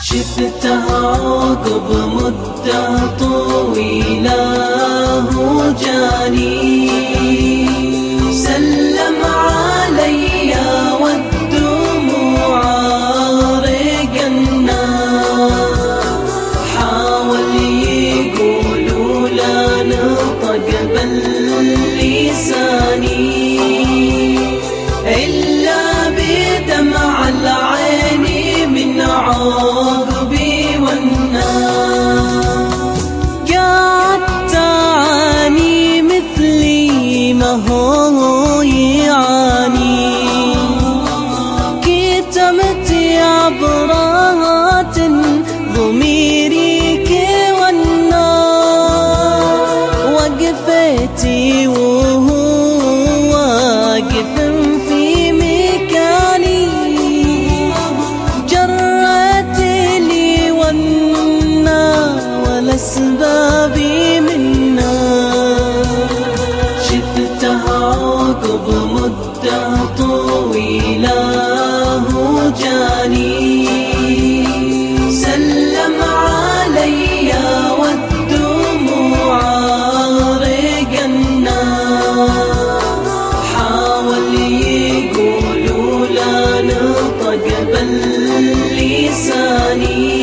شفتها عقب مدة طويلة هو جاني سلم علي والدموع رقنا حاول يقولوا لا نطق باللساني إلا بدمع العين من عقبي والنار قعدت أعاني مثلي ما هو يعاني كتمت عبرات ضميري والنار وقفتي وهو واقف في مكاني جرت لي والنار والأسبابي منا شفتها عقب مدة طويلة هو جاني سلم علي والدموع رقنا حاول يقولوا لا نطق باللساني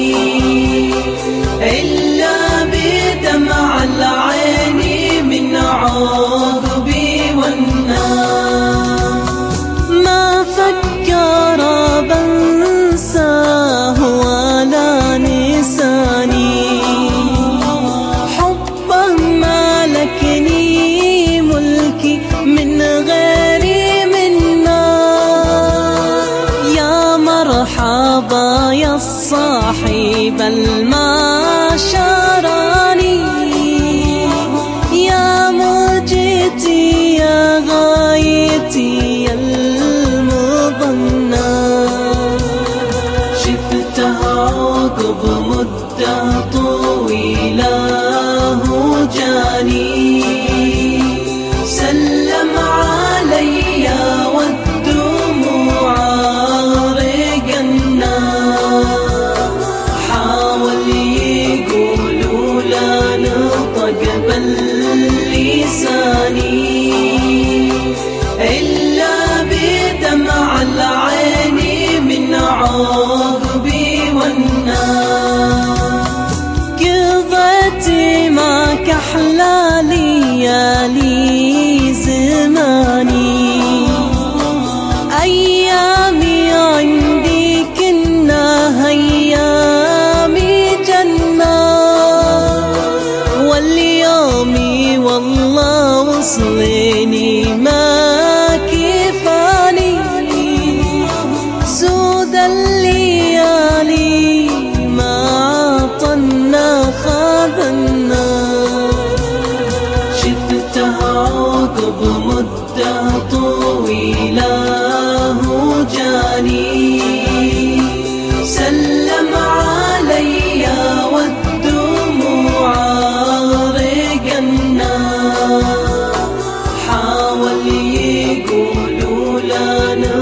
إلا بدمع العين من عقبي والنار ما فكر بنساه ولا نساني حبه ملكني ملكي من غيري منا يا مرحبا يا الصاحب المعشراني يا موجتي يا غايتي المظنى شفتها عقب مدة طويلة هو جاني سلم علي والدموع رقنا حاول يقولوا لا نطق باللساني إلا بدمع العين من عقبي والنار قضيت معك أحلى ليالي زماني أيامي عندي كنا أيامي جنة واليوم والله وصلني ما كفاني سود الليالي ما عطنا خذنا شفتها عقب مدة طويلة هو جاني سلم علي والدموع رقنا حاول يقولوا لا